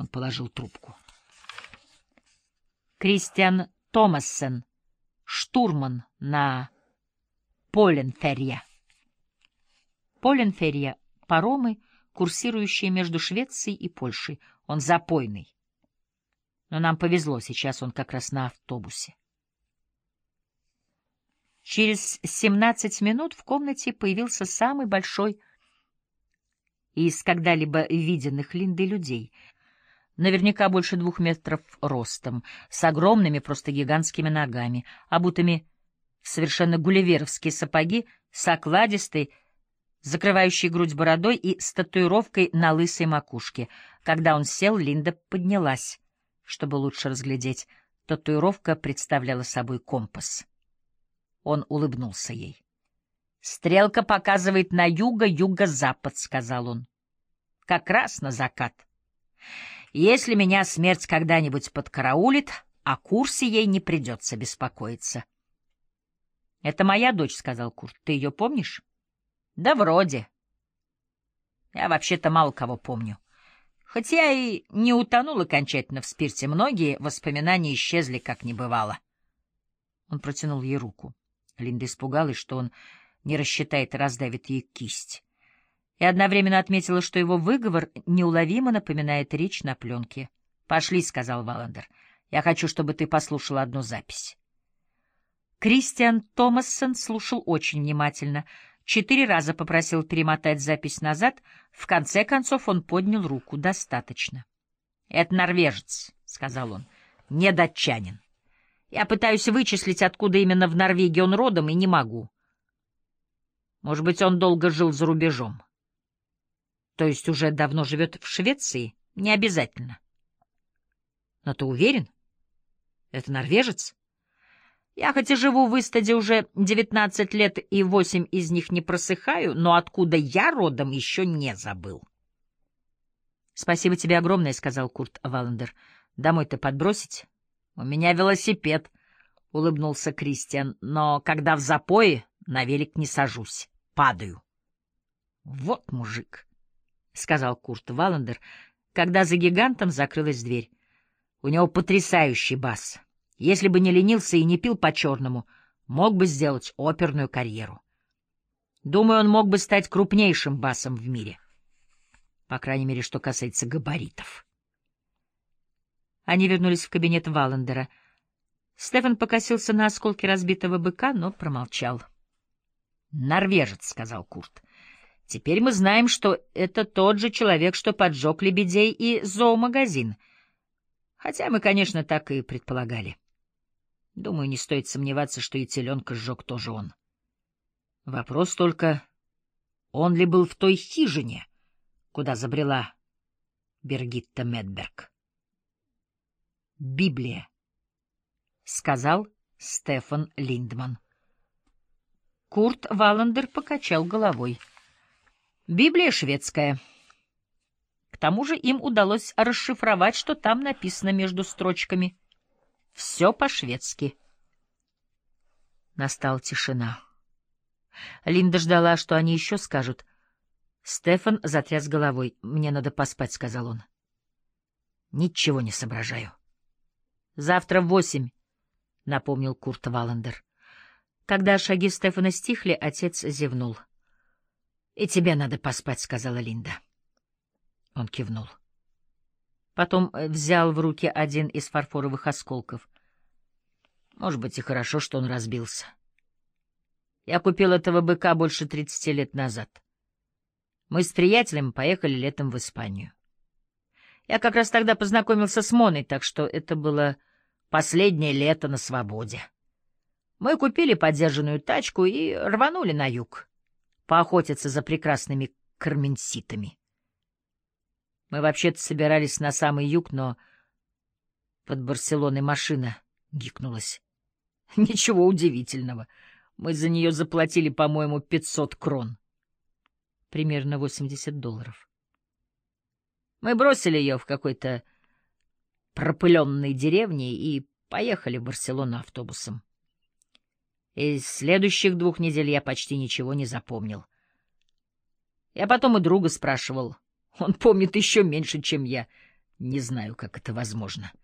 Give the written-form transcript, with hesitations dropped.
Он положил трубку. Кристиан Томассен, штурман на Поленферье. Поленферье — паромы, курсирующие между Швецией и Польшей. Он запойный. Но нам повезло, сейчас он как раз на автобусе. Через 17 минут в комнате появился самый большой из когда-либо виденных Линдой людей. Наверняка больше 2 метров ростом, с огромными, просто гигантскими ногами, обутыми в совершенно гулливеровские сапоги, с окладистой, закрывающей грудь бородой и с татуировкой на лысой макушке. Когда он сел, Линда поднялась, чтобы лучше разглядеть. Татуировка представляла собой компас. Он улыбнулся ей. «Стрелка показывает на юго-юго-запад», — сказал он. «Как раз на закат. Если меня смерть когда-нибудь подкараулит, о курсе ей не придется беспокоиться». «Это моя дочь», — сказал Курт. «Ты ее помнишь?» «Да вроде. Я вообще-то мало кого помню. Хоть я и не утонул окончательно в спирте, многие воспоминания исчезли, как не бывало». Он протянул ей руку. Линда испугалась, что он не рассчитает и раздавит ей кисть. И одновременно отметила, что его выговор неуловимо напоминает речь на пленке. «Пошли», — сказал Валандер. «Я хочу, чтобы ты послушала одну запись». Кристиан Томассен слушал очень внимательно. 4 раза попросил перемотать запись назад. В конце концов он поднял руку. «Достаточно». «Это норвежец», — сказал он, — «не датчанин. Я пытаюсь вычислить, откуда именно в Норвегии он родом, и не могу. Может быть, он долго жил за рубежом. То есть уже давно живет в Швеции? Не обязательно. Но ты уверен? Это норвежец? Я хоть и живу в Истаде уже 19 лет, и 8 из них не просыхаю, но откуда я родом, еще не забыл». «Спасибо тебе огромное», — сказал Курт Валандер. «Домой-то подбросить?» «У меня велосипед», — улыбнулся Кристиан, «но когда в запое, на велик не сажусь, падаю». «Вот мужик», — сказал Курт Валандер, когда за гигантом закрылась дверь. «У него потрясающий бас. Если бы не ленился и не пил по-черному, мог бы сделать оперную карьеру. Думаю, он мог бы стать крупнейшим басом в мире. По крайней мере, что касается габаритов». Они вернулись в кабинет Валандера. Стефан покосился на осколки разбитого быка, но промолчал. «Норвежец», — сказал Курт. «Теперь мы знаем, что это тот же человек, что поджег лебедей и зоомагазин. Хотя мы, конечно, так и предполагали. Думаю, не стоит сомневаться, что и теленка сжег тоже он. Вопрос только, он ли был в той хижине, куда забрела Бергитта Медберг?» «Библия», — сказал Стефан Линдман. Курт Валандер покачал головой. «Библия шведская. К тому же им удалось расшифровать, что там написано между строчками. Все по-шведски». Настала тишина. Линда ждала, что они еще скажут. Стефан затряс головой. «Мне надо поспать», — сказал он. «Ничего не соображаю». «Завтра в 8», — напомнил Курт Валандер. Когда шаги Стефана стихли, отец зевнул. «И тебе надо поспать», — сказала Линда. Он кивнул. Потом взял в руки один из фарфоровых осколков. «Может быть, и хорошо, что он разбился. Я купил этого быка больше 30 лет назад. Мы с приятелем поехали летом в Испанию. Я как раз тогда познакомился с Моной, так что это было последнее лето на свободе. Мы купили подержанную тачку и рванули на юг, поохотиться за прекрасными карменситами. Мы вообще-то собирались на самый юг, но под Барселоной машина гикнулась. Ничего удивительного. Мы за нее заплатили, по-моему, 500 крон. Примерно $80. Мы бросили ее в какой-то пропыленной деревне и поехали в Барселону автобусом. Из следующих 2 недель я почти ничего не запомнил. Я потом и друга спрашивал. Он помнит еще меньше, чем я. Не знаю, как это возможно.